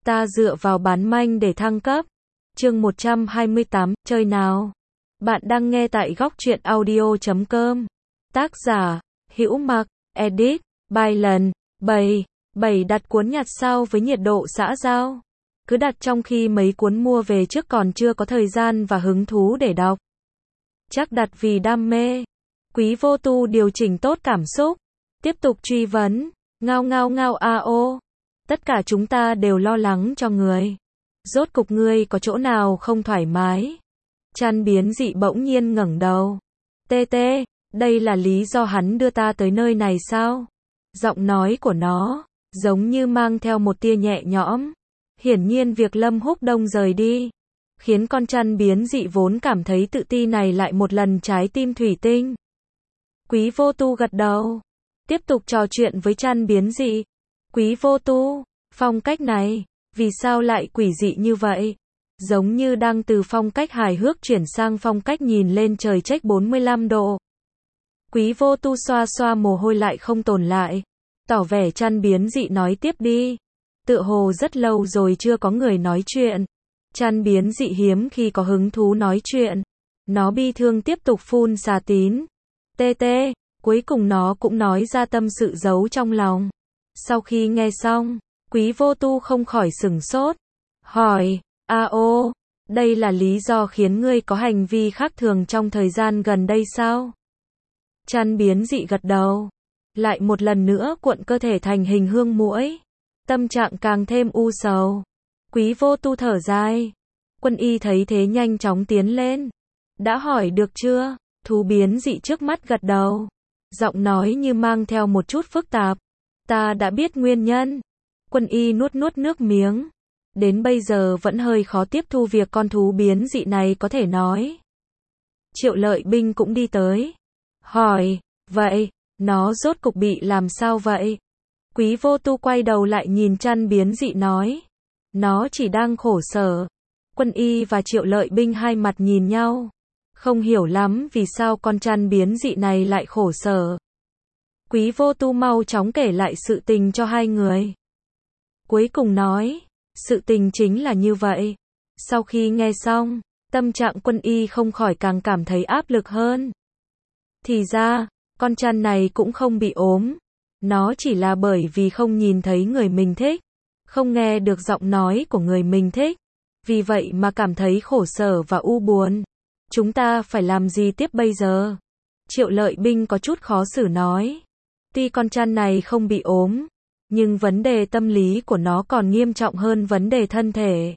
Ta dựa vào bán manh để thăng cấp. Chương 128, chơi nào. Bạn đang nghe tại góc truyện audio.com. Tác giả, Hữu Mặc, edit, by Lần, Bảy đặt cuốn nhặt sao với nhiệt độ xã giao. Cứ đặt trong khi mấy cuốn mua về trước còn chưa có thời gian và hứng thú để đọc. Chắc đặt vì đam mê. Quý vô tu điều chỉnh tốt cảm xúc. Tiếp tục truy vấn. Ngao a ô. Tất cả chúng ta đều lo lắng cho người. Rốt cục ngươi có chỗ nào không thoải mái? Chăn biến dị bỗng nhiên ngẩng đầu. Tê, đây là lý do hắn đưa ta tới nơi này sao? Giọng nói của nó, giống như mang theo một tia nhẹ nhõm. Hiển nhiên việc Lâm Húc Đông rời đi, khiến con chăn biến dị vốn cảm thấy tự ti này lại một lần trái tim thủy tinh. Quý vô tu gật đầu. Tiếp tục trò chuyện với chăn biến dị. Quý vô tu, phong cách này, vì sao lại quỷ dị như vậy? Giống như đang từ phong cách hài hước chuyển sang phong cách nhìn lên trời chếch 45 độ. Quý vô tu xoa xoa mồ hôi lại không tồn lại. Tỏ vẻ chăn biến dị nói tiếp đi. Tựa hồ rất lâu rồi chưa có người nói chuyện. Chăn biến dị hiếm khi có hứng thú nói chuyện. Nó bi thương tiếp tục phun xà tín. Tê, cuối cùng nó cũng nói ra tâm sự giấu trong lòng. Sau khi nghe xong, quý vô tu không khỏi sửng sốt. Hỏi, ô, đây là lý do khiến ngươi có hành vi khác thường trong thời gian gần đây sao? Chăn biến dị gật đầu. Lại một lần nữa cuộn cơ thể thành hình hương muỗi. Tâm trạng càng thêm u sầu. Quý vô tu thở dài. Quân y thấy thế nhanh chóng tiến lên. Đã hỏi được chưa? Thú biến dị trước mắt gật đầu. Giọng nói như mang theo một chút phức tạp. Ta đã biết nguyên nhân. Quân y nuốt nước miếng. Đến bây giờ vẫn hơi khó tiếp thu việc con thú biến dị này có thể nói. Triệu Lợi Binh cũng đi tới. Hỏi, vậy, nó rốt cục bị làm sao vậy? Quý vô tu quay đầu lại nhìn chăn biến dị nói. Nó chỉ đang khổ sở. Quân y và Triệu Lợi Binh hai mặt nhìn nhau. Không hiểu lắm vì sao con chăn biến dị này lại khổ sở. Quý vô tu mau chóng kể lại sự tình cho hai người. Cuối cùng nói, sự tình chính là như vậy. Sau khi nghe xong, tâm trạng quân y không khỏi càng cảm thấy áp lực hơn. Thì ra, con chăn này cũng không bị ốm. Nó chỉ là bởi vì không nhìn thấy người mình thích, không nghe được giọng nói của người mình thích. Vì vậy mà cảm thấy khổ sở và u buồn. Chúng ta phải làm gì tiếp bây giờ? Triệu Lợi Binh có chút khó xử nói. Tuy con chăn này không bị ốm, nhưng vấn đề tâm lý của nó còn nghiêm trọng hơn vấn đề thân thể.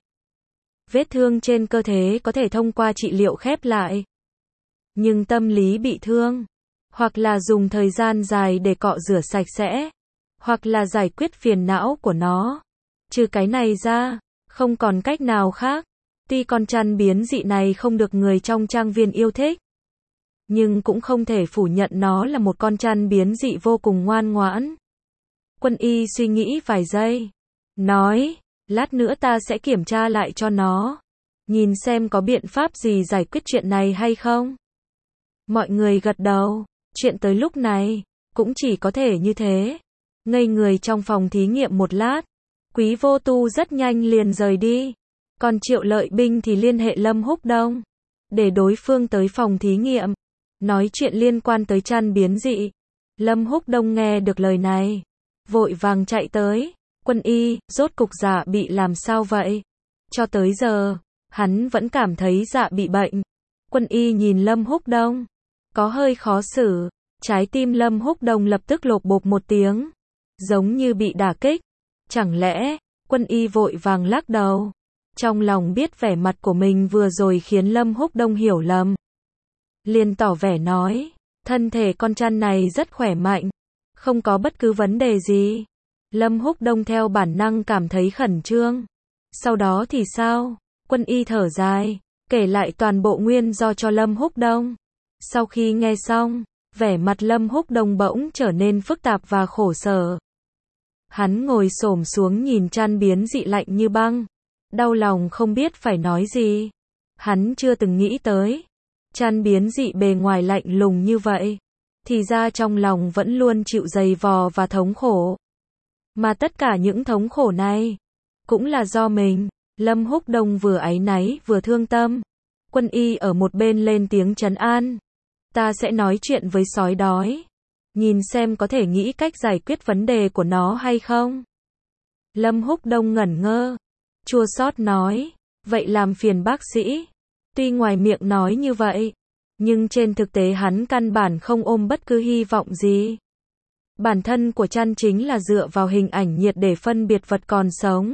Vết thương trên cơ thể có thể thông qua trị liệu khép lại. Nhưng tâm lý bị thương, hoặc là dùng thời gian dài để cọ rửa sạch sẽ, hoặc là giải quyết phiền não của nó. Trừ cái này ra, không còn cách nào khác. Tuy con chăn biến dị này không được người trong trang viên yêu thích, nhưng cũng không thể phủ nhận nó là một con chăn biến dị vô cùng ngoan ngoãn. Quân y suy nghĩ vài giây. Nói, lát nữa ta sẽ kiểm tra lại cho nó. Nhìn xem có biện pháp gì giải quyết chuyện này hay không. Mọi người gật đầu. Chuyện tới lúc này, cũng chỉ có thể như thế. Ngây người trong phòng thí nghiệm một lát. Quý vô tu rất nhanh liền rời đi. Còn Triệu Lợi Binh thì liên hệ Lâm Húc Đông. Để đối phương tới phòng thí nghiệm. Nói chuyện liên quan tới chăn biến dị. Lâm Húc Đông nghe được lời này. Vội vàng chạy tới. Quân y, rốt cục Dạ bị làm sao vậy? Cho tới giờ, hắn vẫn cảm thấy Dạ bị bệnh. Quân y nhìn Lâm Húc Đông. Có hơi khó xử. Trái tim Lâm Húc Đông lập tức lộp bộp một tiếng. Giống như bị đả kích. Chẳng lẽ, quân y vội vàng lắc đầu. Trong lòng biết vẻ mặt của mình vừa rồi khiến Lâm Húc Đông hiểu lầm. Liền tỏ vẻ nói, thân thể con chăn này rất khỏe mạnh, không có bất cứ vấn đề gì. Lâm Húc Đông theo bản năng cảm thấy khẩn trương. Sau đó thì sao? Quân y thở dài, kể lại toàn bộ nguyên do cho Lâm Húc Đông. Sau khi nghe xong, vẻ mặt Lâm Húc Đông bỗng trở nên phức tạp và khổ sở. Hắn ngồi xổm xuống nhìn chăn biến dị lạnh như băng. Đau lòng không biết phải nói gì. Hắn chưa từng nghĩ tới. Chăn biến dị bề ngoài lạnh lùng như vậy. Thì ra trong lòng vẫn luôn chịu dày vò và thống khổ. Mà tất cả những thống khổ này, Cũng là do mình. Lâm Húc Đông vừa áy náy vừa thương tâm. Quân y ở một bên lên tiếng trấn an. Ta sẽ nói chuyện với sói đói. Nhìn xem có thể nghĩ cách giải quyết vấn đề của nó hay không. Lâm Húc Đông ngẩn ngơ. Chua xót nói. Vậy làm phiền bác sĩ. Tuy ngoài miệng nói như vậy, nhưng trên thực tế hắn căn bản không ôm bất cứ hy vọng gì. Bản thân của chăn chính là dựa vào hình ảnh nhiệt để phân biệt vật còn sống.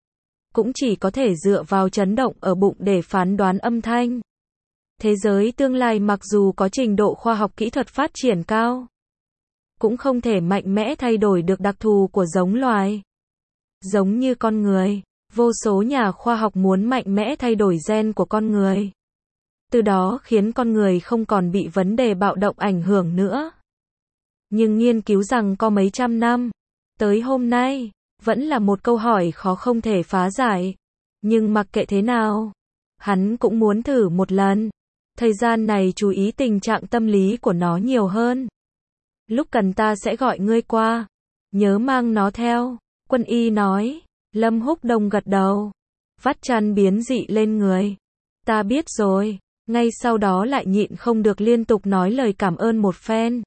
Cũng chỉ có thể dựa vào chấn động ở bụng để phán đoán âm thanh. Thế giới tương lai mặc dù có trình độ khoa học kỹ thuật phát triển cao, cũng không thể mạnh mẽ thay đổi được đặc thù của giống loài. Giống như con người, vô số nhà khoa học muốn mạnh mẽ thay đổi gen của con người. Từ đó khiến con người không còn bị vấn đề bạo động ảnh hưởng nữa. Nhưng nghiên cứu rằng có mấy trăm năm, tới hôm nay, vẫn là một câu hỏi khó không thể phá giải. Nhưng mặc kệ thế nào, hắn cũng muốn thử một lần. Thời gian này chú ý tình trạng tâm lý của nó nhiều hơn. Lúc cần ta sẽ gọi ngươi qua. Nhớ mang nó theo. Quân y nói. Lâm Húc Đông gật đầu. Vắt chăn biến dị lên người. Ta biết rồi. Ngay sau đó lại nhịn không được liên tục nói lời cảm ơn một phen.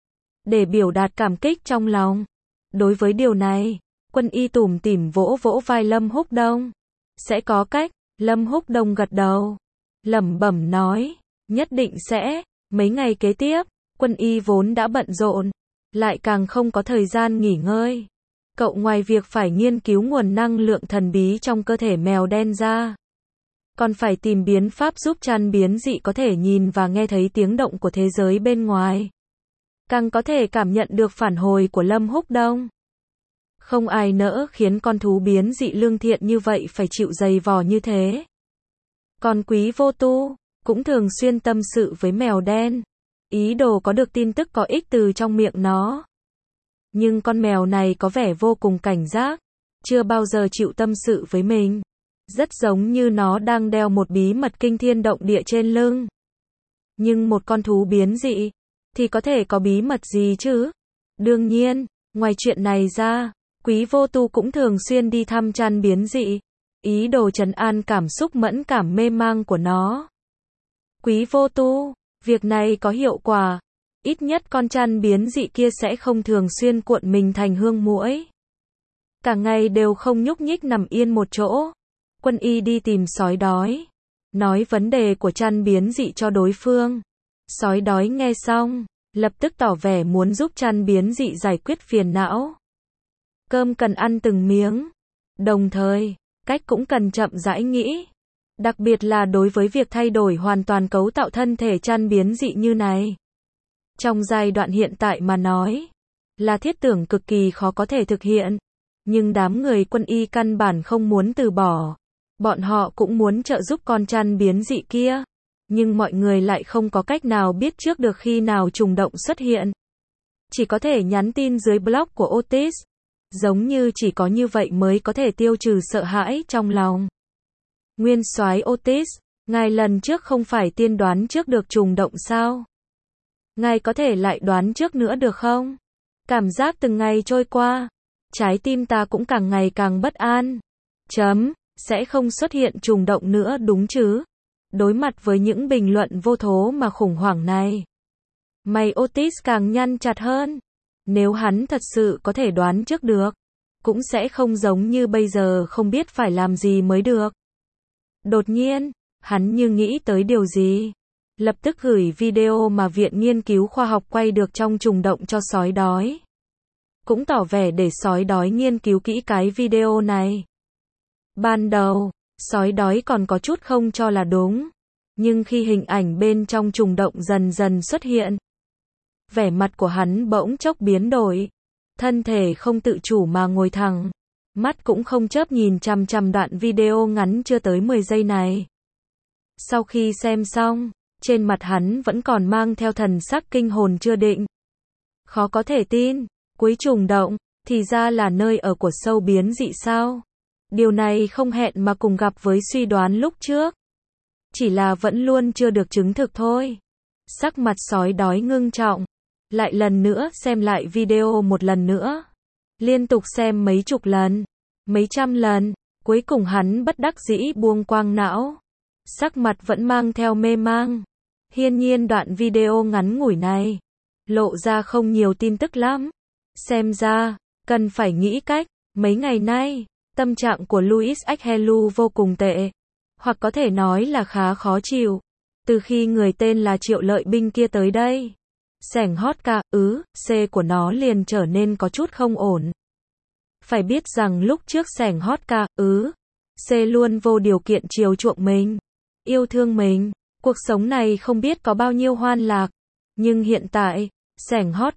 Để biểu đạt cảm kích trong lòng. Đối với điều này, quân y tủm tỉm vỗ vỗ vai Lâm Húc Đông. Sẽ có cách. Lâm Húc Đông gật đầu. Lẩm bẩm nói. Nhất định sẽ. Mấy ngày kế tiếp, quân y vốn đã bận rộn, lại càng không có thời gian nghỉ ngơi. Cậu ngoài việc phải nghiên cứu nguồn năng lượng thần bí trong cơ thể mèo đen ra, còn phải tìm biến pháp giúp chăn biến dị có thể nhìn và nghe thấy tiếng động của thế giới bên ngoài. Càng có thể cảm nhận được phản hồi của Lâm Húc Đông. Không ai nỡ khiến con thú biến dị lương thiện như vậy phải chịu dày vò như thế. Còn Quý Vô Tu cũng thường xuyên tâm sự với mèo đen, ý đồ có được tin tức có ích từ trong miệng nó. Nhưng con mèo này có vẻ vô cùng cảnh giác, chưa bao giờ chịu tâm sự với mình. Rất giống như nó đang đeo một bí mật kinh thiên động địa trên lưng. Nhưng một con thú biến dị, thì có thể có bí mật gì chứ? Đương nhiên, ngoài chuyện này ra, Quý Vô Tu cũng thường xuyên đi thăm chăn biến dị, ý đồ trấn an cảm xúc mẫn cảm mê mang của nó. Quý Vô Tu, việc này có hiệu quả. Ít nhất con chăn biến dị kia sẽ không thường xuyên cuộn mình thành hương muỗi. Cả ngày đều không nhúc nhích nằm yên một chỗ. Quân y đi tìm sói đói. Nói vấn đề của chăn biến dị cho đối phương. Sói đói nghe xong, lập tức tỏ vẻ muốn giúp chăn biến dị giải quyết phiền não. Cơm cần ăn từng miếng. Đồng thời, cách cũng cần chậm rãi nghĩ. Đặc biệt là đối với việc thay đổi hoàn toàn cấu tạo thân thể chăn biến dị như này. Trong giai đoạn hiện tại mà nói, là thiết tưởng cực kỳ khó có thể thực hiện. Nhưng đám người quân y căn bản không muốn từ bỏ. Bọn họ cũng muốn trợ giúp con chăn biến dị kia. Nhưng mọi người lại không có cách nào biết trước được khi nào trùng động xuất hiện. Chỉ có thể nhắn tin dưới blog của Otis. Giống như chỉ có như vậy mới có thể tiêu trừ sợ hãi trong lòng. Nguyên soái Otis, ngài lần trước không phải tiên đoán trước được trùng động sao? Ngài có thể lại đoán trước nữa được không? Cảm giác từng ngày trôi qua, trái tim ta cũng càng ngày càng bất an. Sẽ không xuất hiện trùng động nữa đúng chứ? Đối mặt với những bình luận vô thố mà khủng hoảng này, mày Otis càng nhăn chặt hơn. Nếu hắn thật sự có thể đoán trước được, cũng sẽ không giống như bây giờ không biết phải làm gì mới được. Đột nhiên, hắn như nghĩ tới điều gì. Lập tức gửi video mà Viện Nghiên cứu Khoa học quay được trong trùng động cho sói đói. Cũng tỏ vẻ để sói đói nghiên cứu kỹ cái video này. Ban đầu, sói đói còn có chút không cho là đúng. Nhưng khi hình ảnh bên trong trùng động dần dần xuất hiện, vẻ mặt của hắn bỗng chốc biến đổi. Thân thể không tự chủ mà ngồi thẳng. Mắt cũng không chớp nhìn chằm chằm đoạn video ngắn chưa tới 10 giây này. Sau khi xem xong, trên mặt hắn vẫn còn mang theo thần sắc kinh hồn chưa định. Khó có thể tin, cuối trùng động, thì ra là nơi ở của sâu biến dị sao? Điều này không hẹn mà cùng gặp với suy đoán lúc trước. Chỉ là vẫn luôn chưa được chứng thực thôi. Sắc mặt sói đói ngưng trọng. Lại lần nữa xem lại video một lần nữa. Liên tục xem mấy chục lần, mấy trăm lần, Cuối cùng hắn bất đắc dĩ buông quang não. Sắc mặt vẫn mang theo mê mang. Hiển nhiên đoạn video ngắn ngủi này lộ ra không nhiều tin tức lắm. Xem ra, cần phải nghĩ cách. Mấy ngày nay, tâm trạng của Louis Helu vô cùng tệ. Hoặc có thể nói là khá khó chịu. Từ khi người tên là Triệu Lợi Binh kia tới đây, xẻng hot C của nó liền trở nên có chút không ổn. Phải biết rằng lúc trước xẻng hot C luôn vô điều kiện chiều chuộng mình, yêu thương mình. Cuộc sống này không biết có bao nhiêu hoan lạc. Nhưng hiện tại, xẻng hot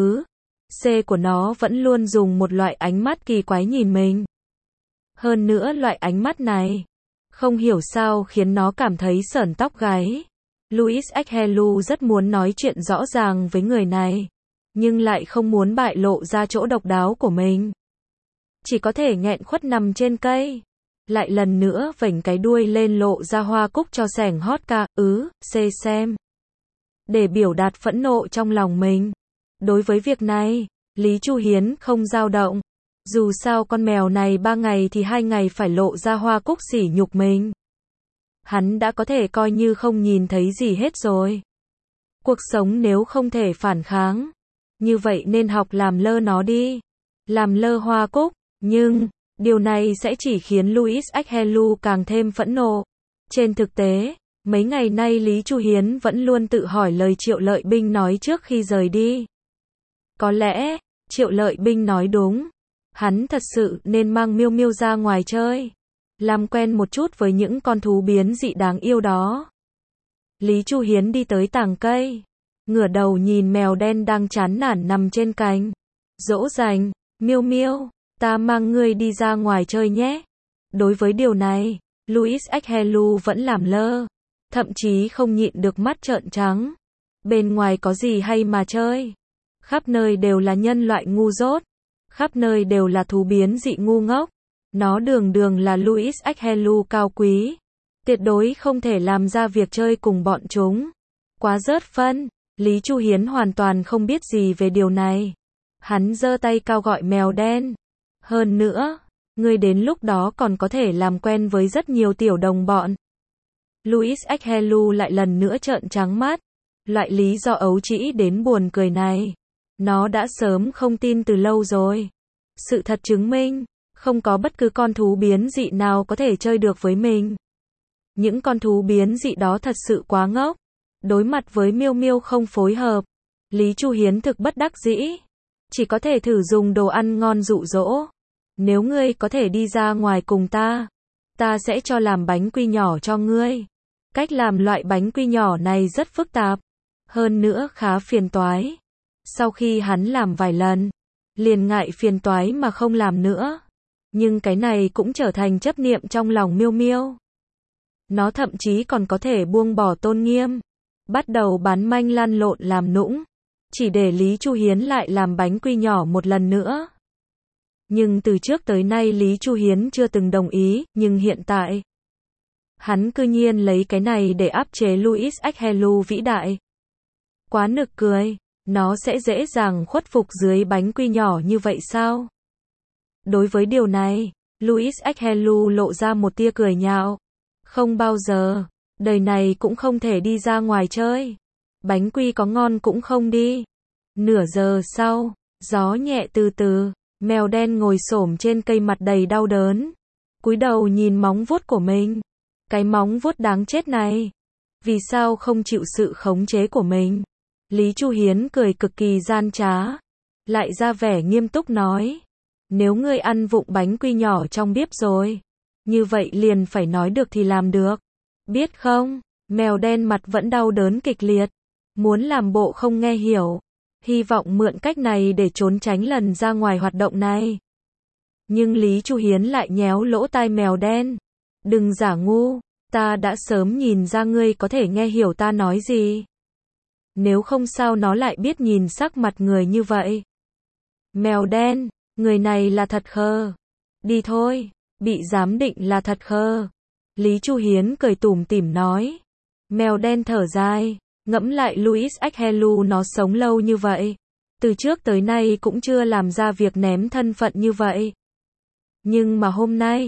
C của nó vẫn luôn dùng một loại ánh mắt kỳ quái nhìn mình. Hơn nữa loại ánh mắt này, không hiểu sao khiến nó cảm thấy sởn tóc gáy. Louis Helu rất muốn nói chuyện rõ ràng với người này, nhưng lại không muốn bại lộ ra chỗ độc đáo của mình. Chỉ có thể nghẹn khuất nằm trên cây, lại lần nữa vểnh cái đuôi lên lộ ra hoa cúc cho xẻng hot C xem. Để biểu đạt phẫn nộ trong lòng mình. Đối với việc này, Lý Chu Hiến không dao động. Dù sao con mèo này 3 ngày thì 2 ngày phải lộ ra hoa cúc sỉ nhục mình. Hắn đã có thể coi như không nhìn thấy gì hết rồi. Cuộc sống nếu không thể phản kháng, như vậy nên học làm lơ nó đi. Làm lơ hoa cúc, nhưng điều này sẽ chỉ khiến Louis Helu càng thêm phẫn nộ. Trên thực tế, mấy ngày nay Lý Chu Hiến vẫn luôn tự hỏi lời Triệu Lợi Binh nói trước khi rời đi. Có lẽ, Triệu Lợi Binh nói đúng. Hắn thật sự nên mang Miêu Miêu ra ngoài chơi, làm quen một chút với những con thú biến dị đáng yêu đó. Lý Chu Hiến đi tới tàng cây, ngửa đầu nhìn mèo đen đang chán nản nằm trên cành. Dỗ dành, Miêu Miêu, ta mang ngươi đi ra ngoài chơi nhé. Đối với điều này, Louis Helu vẫn làm lơ, thậm chí không nhịn được mắt trợn trắng. Bên ngoài có gì hay mà chơi? Khắp nơi đều là nhân loại ngu dốt, khắp nơi đều là thú biến dị ngu ngốc. Nó đường đường là Louis Helu cao quý, tuyệt đối không thể làm ra việc chơi cùng bọn chúng. Quá rớt phân. Lý Chu Hiến hoàn toàn không biết gì về điều này. Hắn giơ tay cao gọi mèo đen. Hơn nữa, ngươi đến lúc đó còn có thể làm quen với rất nhiều tiểu đồng bọn. Louis Helu lại lần nữa trợn trắng mắt. Loại lý do ấu trĩ đến buồn cười này, nó đã sớm không tin từ lâu rồi. Sự thật chứng minh, không có bất cứ con thú biến dị nào có thể chơi được với mình. Những con thú biến dị đó thật sự quá ngốc. Đối mặt với Miêu Miêu không phối hợp, Lý Chu Hiến thực bất đắc dĩ, chỉ có thể thử dùng đồ ăn ngon dụ dỗ. Nếu ngươi có thể đi ra ngoài cùng ta, ta sẽ cho làm bánh quy nhỏ cho ngươi. Cách làm loại bánh quy nhỏ này rất phức tạp, hơn nữa khá phiền toái. Sau khi hắn làm vài lần, liền ngại phiền toái mà không làm nữa. Nhưng cái này cũng trở thành chấp niệm trong lòng Miêu Miêu. Nó thậm chí còn có thể buông bỏ tôn nghiêm, bắt đầu bán manh lăn lộn làm nũng, chỉ để Lý Chu Hiến lại làm bánh quy nhỏ một lần nữa. Nhưng từ trước tới nay Lý Chu Hiến chưa từng đồng ý, nhưng hiện tại, hắn cư nhiên lấy cái này để áp chế Louis Helu vĩ đại. Quá nực cười, nó sẽ dễ dàng khuất phục dưới bánh quy nhỏ như vậy sao? Đối với điều này, Louis Helu lộ ra một tia cười nhạo. Không bao giờ, đời này cũng không thể đi ra ngoài chơi. Bánh quy có ngon cũng không đi. Nửa giờ sau, gió nhẹ từ từ, mèo đen ngồi xổm trên cây mặt đầy đau đớn. Cúi đầu nhìn móng vuốt của mình. Cái móng vuốt đáng chết này. Vì sao không chịu sự khống chế của mình? Lý Chu Hiến cười cực kỳ gian trá. Lại ra vẻ nghiêm túc nói. Nếu ngươi ăn vụng bánh quy nhỏ trong bếp rồi, như vậy liền phải nói được thì làm được. Biết không? Mèo đen mặt vẫn đau đớn kịch liệt. Muốn làm bộ không nghe hiểu. Hy vọng mượn cách này để trốn tránh lần ra ngoài hoạt động này. Nhưng Lý Chu Hiến lại nhéo lỗ tai mèo đen. Đừng giả ngu, ta đã sớm nhìn ra ngươi có thể nghe hiểu ta nói gì. Nếu không sao nó lại biết nhìn sắc mặt người như vậy. Mèo đen, người này là thật khờ. Đi thôi, bị giám định là thật khờ. Lý Chu Hiến cười tủm tỉm nói. Mèo đen thở dài, ngẫm lại Louis Helu nó sống lâu như vậy. Từ trước tới nay cũng chưa làm ra việc ném thân phận như vậy. Nhưng mà hôm nay,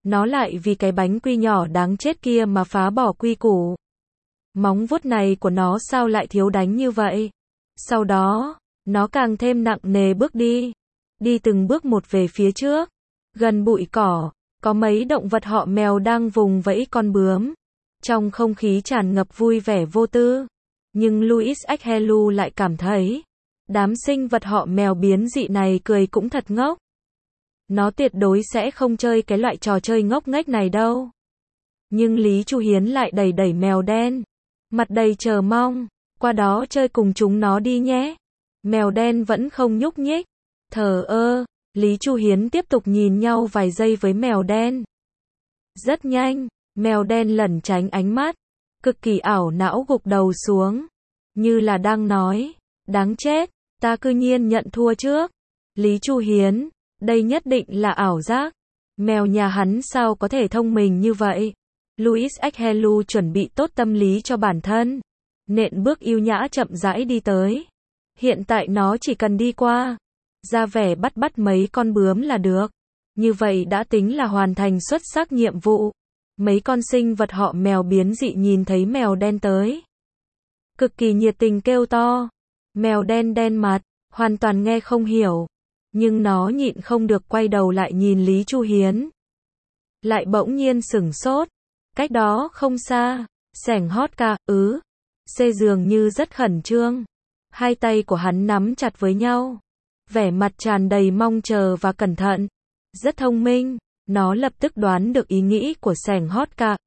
nó lại vì cái bánh quy nhỏ đáng chết kia mà phá bỏ quy củ. Móng vuốt này của nó sao lại thiếu đánh như vậy? Sau đó, nó càng thêm nặng nề bước đi. Đi từng bước một về phía trước. Gần bụi cỏ, có mấy động vật họ mèo đang vùng vẫy con bướm. Trong không khí tràn ngập vui vẻ vô tư. Nhưng Louis Helu lại cảm thấy, đám sinh vật họ mèo biến dị này cười cũng thật ngốc. Nó tuyệt đối sẽ không chơi cái loại trò chơi ngốc nghếch này đâu. Nhưng Lý Chu Hiến lại đẩy đẩy mèo đen. Mặt đầy chờ mong, qua đó chơi cùng chúng nó đi nhé. Mèo đen vẫn không nhúc nhích. Thờ ơ, Lý Chu Hiến tiếp tục nhìn nhau vài giây với mèo đen. Rất nhanh, mèo đen lẩn tránh ánh mắt, cực kỳ ảo não gục đầu xuống, như là đang nói, đáng chết, ta cư nhiên nhận thua trước. Lý Chu Hiến, đây nhất định là ảo giác. Mèo nhà hắn sao có thể thông minh như vậy? Louis Helu chuẩn bị tốt tâm lý cho bản thân. Nện bước yêu nhã chậm rãi đi tới. Hiện tại nó chỉ cần đi qua, ra vẻ bắt mấy con bướm là được. Như vậy đã tính là hoàn thành xuất sắc nhiệm vụ. Mấy con sinh vật họ mèo biến dị nhìn thấy mèo đen tới, cực kỳ nhiệt tình kêu to. Mèo đen đen mặt, hoàn toàn nghe không hiểu. Nhưng nó nhịn không được quay đầu lại nhìn Lý Chu Hiến. Lại bỗng nhiên sửng sốt. Cách đó không xa, sảnh hot ca, xê dường như rất khẩn trương. Hai tay của hắn nắm chặt với nhau. Vẻ mặt tràn đầy mong chờ và cẩn thận. Rất thông minh, nó lập tức đoán được ý nghĩ của sảnh hot ca,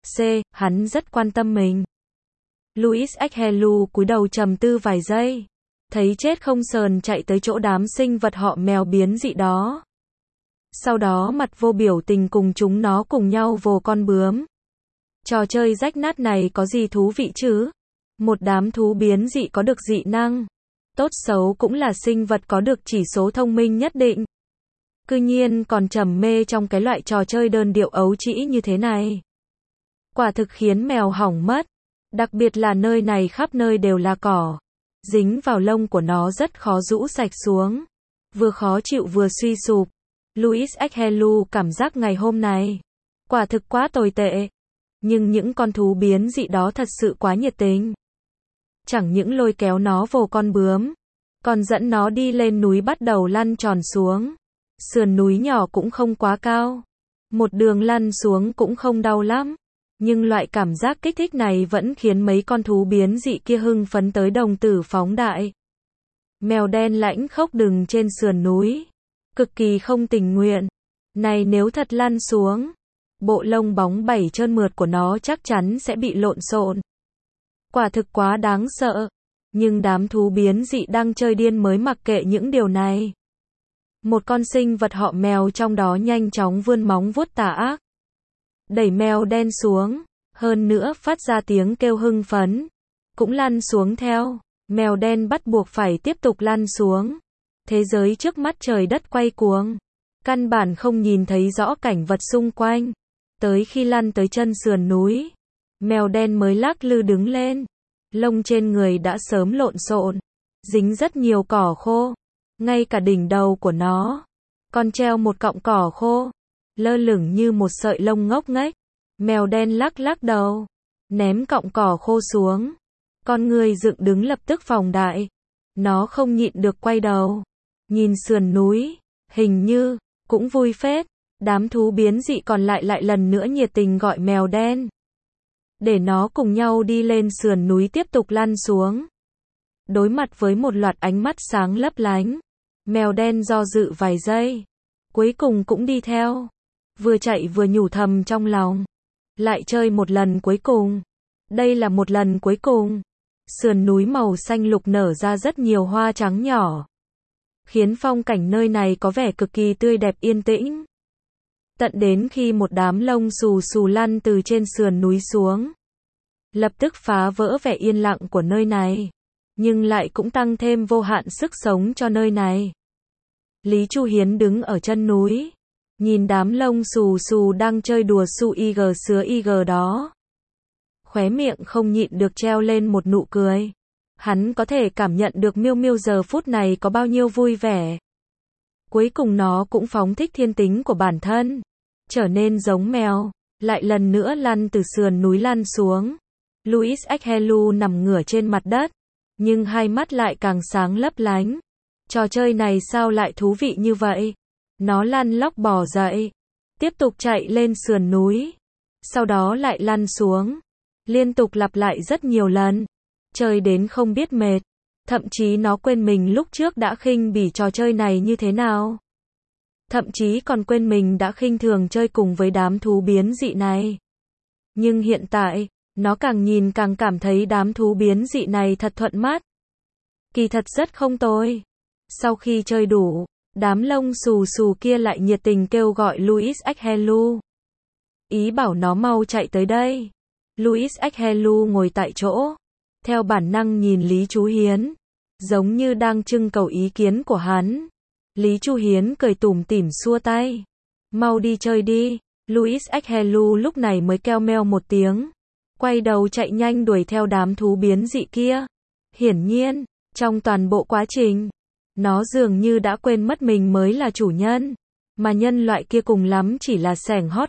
hắn rất quan tâm mình. Louis Helu cúi đầu trầm tư vài giây. Thấy chết không sờn chạy tới chỗ đám sinh vật họ mèo biến dị đó. Sau đó mặt vô biểu tình cùng chúng nó cùng nhau vồ con bướm. Trò chơi rách nát này có gì thú vị chứ? Một đám thú biến dị có được dị năng. Tốt xấu cũng là sinh vật có được chỉ số thông minh nhất định. Cư nhiên còn trầm mê trong cái loại trò chơi đơn điệu ấu trĩ như thế này. Quả thực khiến mèo hỏng mất. Đặc biệt là nơi này khắp nơi đều là cỏ. Dính vào lông của nó rất khó rũ sạch xuống. Vừa khó chịu vừa suy sụp. Louis Helu cảm giác ngày hôm này quả thực quá tồi tệ. Nhưng những con thú biến dị đó thật sự quá nhiệt tình. Chẳng những lôi kéo nó vồ con bướm, còn dẫn nó đi lên núi bắt đầu lăn tròn xuống. Sườn núi nhỏ cũng không quá cao. Một đường lăn xuống cũng không đau lắm. Nhưng loại cảm giác kích thích này vẫn khiến mấy con thú biến dị kia hưng phấn tới đồng tử phóng đại. Mèo đen lãnh khốc đứng trên sườn núi, cực kỳ không tình nguyện. Này nếu thật lăn xuống, bộ lông bóng bẩy trơn mượt của nó chắc chắn sẽ bị lộn xộn. Quả thực quá đáng sợ. Nhưng đám thú biến dị đang chơi điên mới mặc kệ những điều này. Một con sinh vật họ mèo trong đó nhanh chóng vươn móng vuốt tà ác, đẩy mèo đen xuống, hơn nữa phát ra tiếng kêu hưng phấn, cũng lăn xuống theo. Mèo đen bắt buộc phải tiếp tục lăn xuống. Thế giới trước mắt trời đất quay cuồng, căn bản không nhìn thấy rõ cảnh vật xung quanh. Tới khi lăn tới chân sườn núi, mèo đen mới lắc lư đứng lên. Lông trên người đã sớm lộn xộn, dính rất nhiều cỏ khô. Ngay cả đỉnh đầu của nó còn treo một cọng cỏ khô, lơ lửng như một sợi lông ngốc nghếch. Mèo đen lắc lắc đầu, ném cọng cỏ khô xuống. Con người dựng đứng lập tức phóng đại. Nó không nhịn được quay đầu, nhìn sườn núi, hình như cũng vui phết. Đám thú biến dị còn lại lại lần nữa nhiệt tình gọi mèo đen, để nó cùng nhau đi lên sườn núi tiếp tục lăn xuống. Đối mặt với một loạt ánh mắt sáng lấp lánh, mèo đen do dự vài giây, cuối cùng cũng đi theo. Vừa chạy vừa nhủ thầm trong lòng, lại chơi một lần cuối cùng. Đây là một lần cuối cùng. Sườn núi màu xanh lục nở ra rất nhiều hoa trắng nhỏ, khiến phong cảnh nơi này có vẻ cực kỳ tươi đẹp yên tĩnh. Tận đến khi một đám lông xù xù lăn từ trên sườn núi xuống, lập tức phá vỡ vẻ yên lặng của nơi này, nhưng lại cũng tăng thêm vô hạn sức sống cho nơi này. Lý Chu Hiến đứng ở chân núi, nhìn đám lông xù xù đang chơi đùa su ig sứa ig đó. Khóe miệng không nhịn được treo lên một nụ cười. Hắn có thể cảm nhận được Miêu Miêu giờ phút này có bao nhiêu vui vẻ. Cuối cùng nó cũng phóng thích thiên tính của bản thân. trở nên giống mèo, lại lần nữa lăn từ sườn núi lăn xuống. Louis Helu nằm ngửa trên mặt đất, nhưng hai mắt lại càng sáng lấp lánh. Trò chơi này sao lại thú vị như vậy? Nó lăn lóc bò dậy, tiếp tục chạy lên sườn núi, sau đó lại lăn xuống, liên tục lặp lại rất nhiều lần, chơi đến không biết mệt. Thậm chí nó quên mình lúc trước đã khinh bỉ trò chơi này như thế nào. Thậm chí còn quên mình đã khinh thường chơi cùng với đám thú biến dị này. Nhưng hiện tại, nó càng nhìn càng cảm thấy đám thú biến dị này thật thuận mắt. Kỳ thật rất không tồi. Sau khi chơi đủ, đám lông xù xù kia lại nhiệt tình kêu gọi Louis Helu. Ý bảo nó mau chạy tới đây. Louis Helu ngồi tại chỗ, theo bản năng nhìn Lý Chú Hiến, giống như đang trưng cầu ý kiến của hắn. Lý Chú Hiến cười tủm tỉm xua tay. Mau đi chơi đi. Louis Helu lúc này mới kêu meo một tiếng, quay đầu chạy nhanh đuổi theo đám thú biến dị kia. Hiển nhiên, trong toàn bộ quá trình, nó dường như đã quên mất mình mới là chủ nhân, mà nhân loại kia cùng lắm chỉ là sẻng hót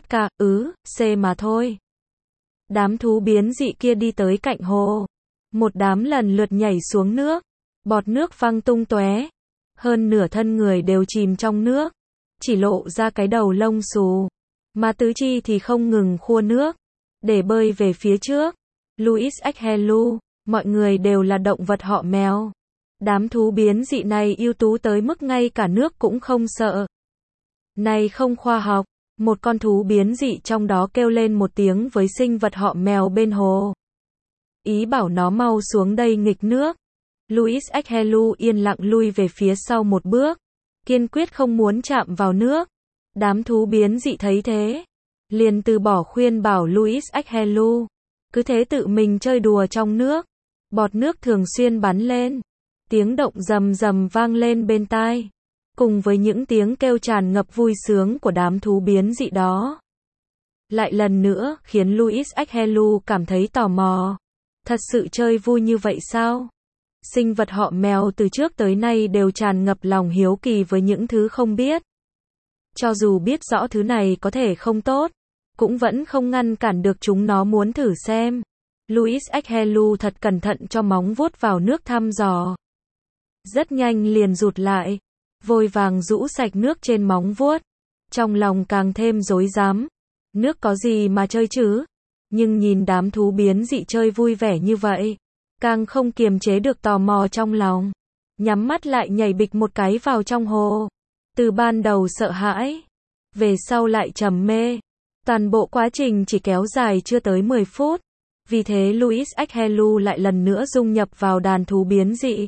C mà thôi. Đám thú biến dị kia đi tới cạnh hồ, một đám lần lượt nhảy xuống nước, bọt nước văng tung tóe, hơn nửa thân người đều chìm trong nước, chỉ lộ ra cái đầu lông xù, mà tứ chi thì không ngừng khua nước, để bơi về phía trước. Louis Helu, mọi người đều là động vật họ mèo. Đám thú biến dị này ưu tú tới mức ngay cả nước cũng không sợ. Này không khoa học, một con thú biến dị trong đó kêu lên một tiếng với sinh vật họ mèo bên hồ. Ý bảo nó mau xuống đây nghịch nước. Louis Helu yên lặng lui về phía sau một bước, kiên quyết không muốn chạm vào nước. Đám thú biến dị thấy thế, liền từ bỏ khuyên bảo Louis Helu, cứ thế tự mình chơi đùa trong nước. Bọt nước thường xuyên bắn lên, tiếng động rầm rầm vang lên bên tai, cùng với những tiếng kêu tràn ngập vui sướng của đám thú biến dị đó. Lại lần nữa khiến Louis Helu cảm thấy tò mò. Thật sự chơi vui như vậy sao? Sinh vật họ mèo từ trước tới nay đều tràn ngập lòng hiếu kỳ với những thứ không biết. Cho dù biết rõ thứ này có thể không tốt, cũng vẫn không ngăn cản được chúng nó muốn thử xem. Louis Helu thật cẩn thận cho móng vuốt vào nước thăm dò. Rất nhanh liền rụt lại, vội vàng rũ sạch nước trên móng vuốt. Trong lòng càng thêm rối rắm. Nước có gì mà chơi chứ? Nhưng nhìn đám thú biến dị chơi vui vẻ như vậy, càng không kiềm chế được tò mò trong lòng. Nhắm mắt lại nhảy bịch một cái vào trong hồ. Từ ban đầu sợ hãi, về sau lại trầm mê. Toàn bộ quá trình chỉ kéo dài chưa tới 10 phút. Vì thế Louis Helu lại lần nữa dung nhập vào đàn thú biến dị.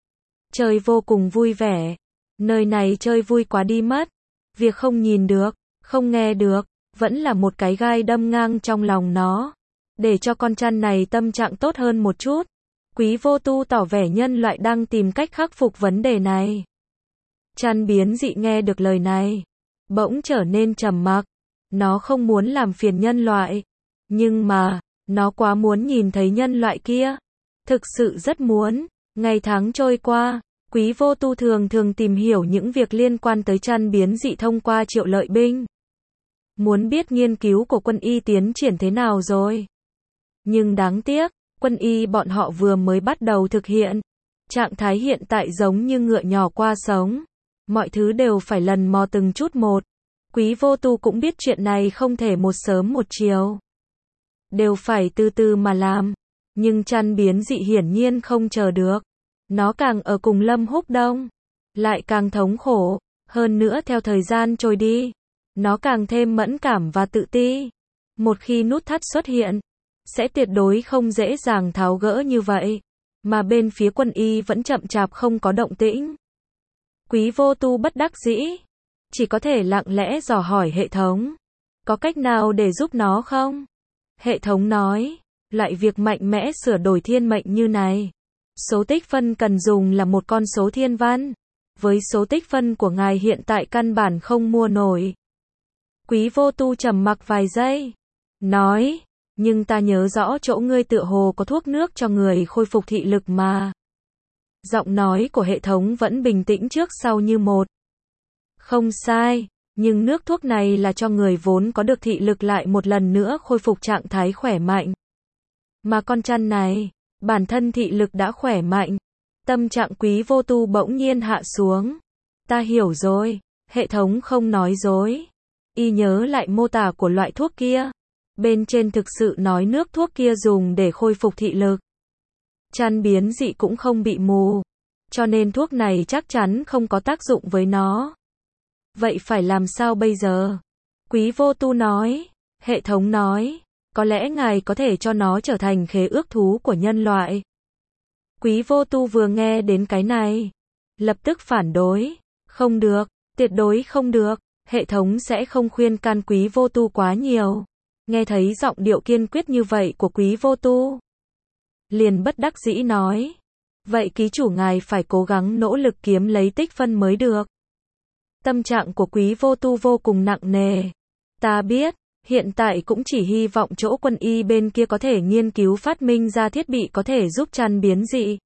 Chơi vô cùng vui vẻ. Nơi này chơi vui quá đi mất. Việc không nhìn được, không nghe được, vẫn là một cái gai đâm ngang trong lòng nó. Để cho con chăn này tâm trạng tốt hơn một chút, Quý Vô Tu tỏ vẻ nhân loại đang tìm cách khắc phục vấn đề này. Chăn biến dị nghe được lời này, bỗng trở nên trầm mặc. Nó không muốn làm phiền nhân loại, nhưng mà, nó quá muốn nhìn thấy nhân loại kia. Thực sự rất muốn. Ngày tháng trôi qua, Quý Vô Tu thường tìm hiểu những việc liên quan tới chăn biến dị thông qua Triệu Lợi Binh. Muốn biết nghiên cứu của quân y tiến triển thế nào rồi. Nhưng đáng tiếc, quân y bọn họ vừa mới bắt đầu thực hiện. Trạng thái hiện tại giống như ngựa nhỏ qua sống. Mọi thứ đều phải lần mò từng chút một. Quý Vô Tu cũng biết chuyện này không thể một sớm một chiều. Đều phải từ từ mà làm. Nhưng chăn biến dị hiển nhiên không chờ được. Nó càng ở cùng Lâm Húc Đông, lại càng thống khổ. Hơn nữa theo thời gian trôi đi, nó càng thêm mẫn cảm và tự ti. Một khi nút thắt xuất hiện, sẽ tuyệt đối không dễ dàng tháo gỡ như vậy. Mà bên phía quân y vẫn chậm chạp không có động tĩnh. Quý Vô Tu bất đắc dĩ, chỉ có thể lặng lẽ dò hỏi hệ thống. Có cách nào để giúp nó không? Hệ thống nói, loại việc mạnh mẽ sửa đổi thiên mệnh như này, số tích phân cần dùng là một con số thiên văn. Với số tích phân của ngài hiện tại căn bản không mua nổi. Quý Vô Tu trầm mặc vài giây, nói, nhưng ta nhớ rõ chỗ ngươi tựa hồ có thuốc nước cho người khôi phục thị lực mà. Giọng nói của hệ thống vẫn bình tĩnh trước sau như một. Không sai, Nhưng nước thuốc này là cho người vốn có được thị lực lại một lần nữa khôi phục trạng thái khỏe mạnh. Mà con chăn này, bản thân thị lực đã khỏe mạnh. Tâm trạng Quý Vô Tu bỗng nhiên hạ xuống. Ta hiểu rồi, hệ thống không nói dối. Y nhớ lại mô tả của loại thuốc kia. Bên trên thực sự nói nước thuốc kia dùng để khôi phục thị lực. Chăn biến dị cũng không bị mù. Cho nên thuốc này chắc chắn không có tác dụng với nó. Vậy phải làm sao bây giờ? Quý Vô Tu nói. Hệ thống nói. Có lẽ ngài có thể cho nó trở thành khế ước thú của nhân loại. Quý Vô Tu vừa nghe đến cái này. Lập tức phản đối. Không được, tuyệt đối không được. Hệ thống sẽ không khuyên can Quý Vô Tu quá nhiều. Nghe thấy giọng điệu kiên quyết như vậy của Quý Vô Tu. Liền bất đắc dĩ nói. Vậy ký chủ ngài phải cố gắng nỗ lực kiếm lấy tích phân mới được. Tâm trạng của Quý Vô Tu vô cùng nặng nề. Ta biết, hiện tại cũng chỉ hy vọng chỗ quân y bên kia có thể nghiên cứu phát minh ra thiết bị có thể giúp chăn biến dị.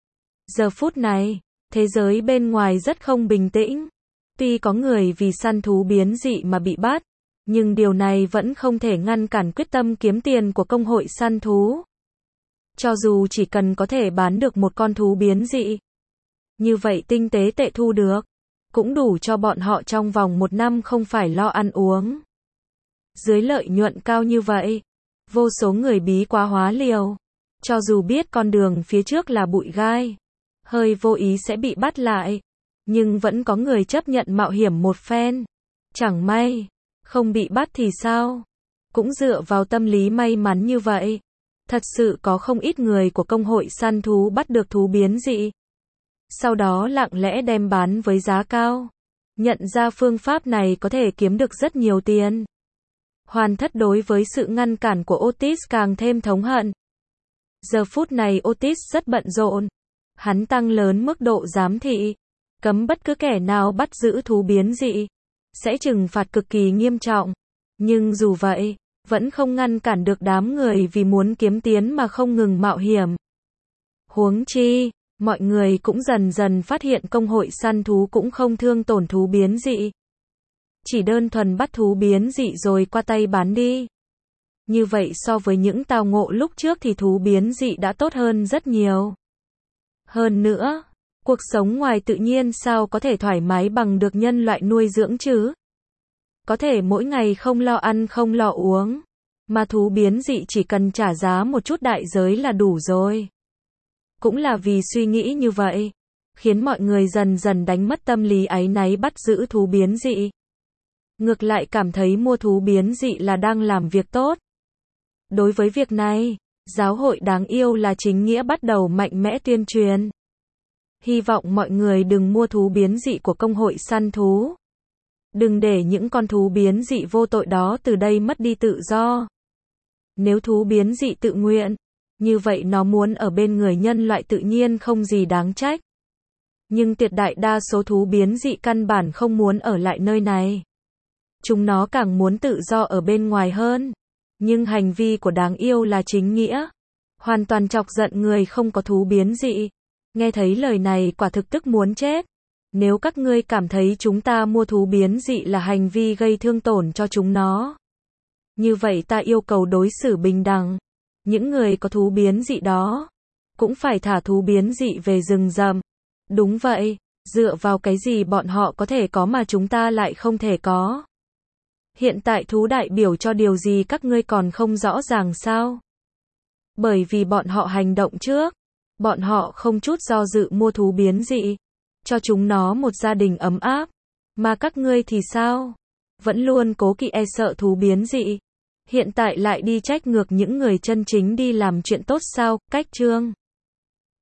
Giờ phút này, thế giới bên ngoài rất không bình tĩnh. Tuy có người vì săn thú biến dị mà bị bắt, nhưng điều này vẫn không thể ngăn cản quyết tâm kiếm tiền của công hội săn thú. Cho dù chỉ cần có thể bán được một con thú biến dị, như vậy tinh tế tệ thu được, cũng đủ cho bọn họ trong vòng 1 năm không phải lo ăn uống. Dưới lợi nhuận cao như vậy, vô số người bí quá hóa liều. Cho dù biết con đường phía trước là bụi gai, hơi vô ý sẽ bị bắt lại, nhưng vẫn có người chấp nhận mạo hiểm một phen. Chẳng may, không bị bắt thì sao? Cũng dựa vào tâm lý may mắn như vậy. Thật sự có không ít người của công hội săn thú bắt được thú biến dị. Sau đó lặng lẽ đem bán với giá cao. Nhận ra phương pháp này có thể kiếm được rất nhiều tiền. Hoàn Thất đối với sự ngăn cản của Otis càng thêm thống hận. Giờ phút này Otis rất bận rộn. Hắn tăng lớn mức độ giám thị, cấm bất cứ kẻ nào bắt giữ thú biến dị, sẽ trừng phạt cực kỳ nghiêm trọng. Nhưng dù vậy, vẫn không ngăn cản được đám người vì muốn kiếm tiền mà không ngừng mạo hiểm. Huống chi, mọi người cũng dần dần phát hiện công hội săn thú cũng không thương tổn thú biến dị. Chỉ đơn thuần bắt thú biến dị rồi qua tay bán đi. Như vậy so với những tao ngộ lúc trước thì thú biến dị đã tốt hơn rất nhiều. Hơn nữa, cuộc sống ngoài tự nhiên sao có thể thoải mái bằng được nhân loại nuôi dưỡng chứ? Có thể mỗi ngày không lo ăn không lo uống, mà thú biến dị chỉ cần trả giá một chút đại giới là đủ rồi. Cũng là vì suy nghĩ như vậy, khiến mọi người dần dần đánh mất tâm lý áy náy bắt giữ thú biến dị. Ngược lại cảm thấy mua thú biến dị là đang làm việc tốt. Đối với việc này, giáo hội đáng yêu là chính nghĩa bắt đầu mạnh mẽ tuyên truyền. Hy vọng mọi người đừng mua thú biến dị của công hội săn thú. Đừng để những con thú biến dị vô tội đó từ đây mất đi tự do. Nếu thú biến dị tự nguyện, như vậy nó muốn ở bên người nhân loại tự nhiên không gì đáng trách. Nhưng tuyệt đại đa số thú biến dị căn bản không muốn ở lại nơi này. Chúng nó càng muốn tự do ở bên ngoài hơn. Nhưng hành vi của đáng yêu là chính nghĩa. Hoàn toàn chọc giận người không có thú biến dị. Nghe thấy lời này quả thực tức muốn chết. Nếu các ngươi cảm thấy chúng ta mua thú biến dị là hành vi gây thương tổn cho chúng nó, như vậy ta yêu cầu đối xử bình đẳng. Những người có thú biến dị đó cũng phải thả thú biến dị về rừng rậm. Đúng vậy, dựa vào cái gì bọn họ có thể có mà chúng ta lại không thể có? Hiện tại thú đại biểu cho điều gì các ngươi còn không rõ ràng sao? Bởi vì bọn họ hành động trước, bọn họ không chút do dự mua thú biến dị, cho chúng nó một gia đình ấm áp. Mà các ngươi thì sao? Vẫn luôn cố kỵ e sợ thú biến dị. Hiện tại lại đi trách ngược những người chân chính đi làm chuyện tốt sao? Cách chương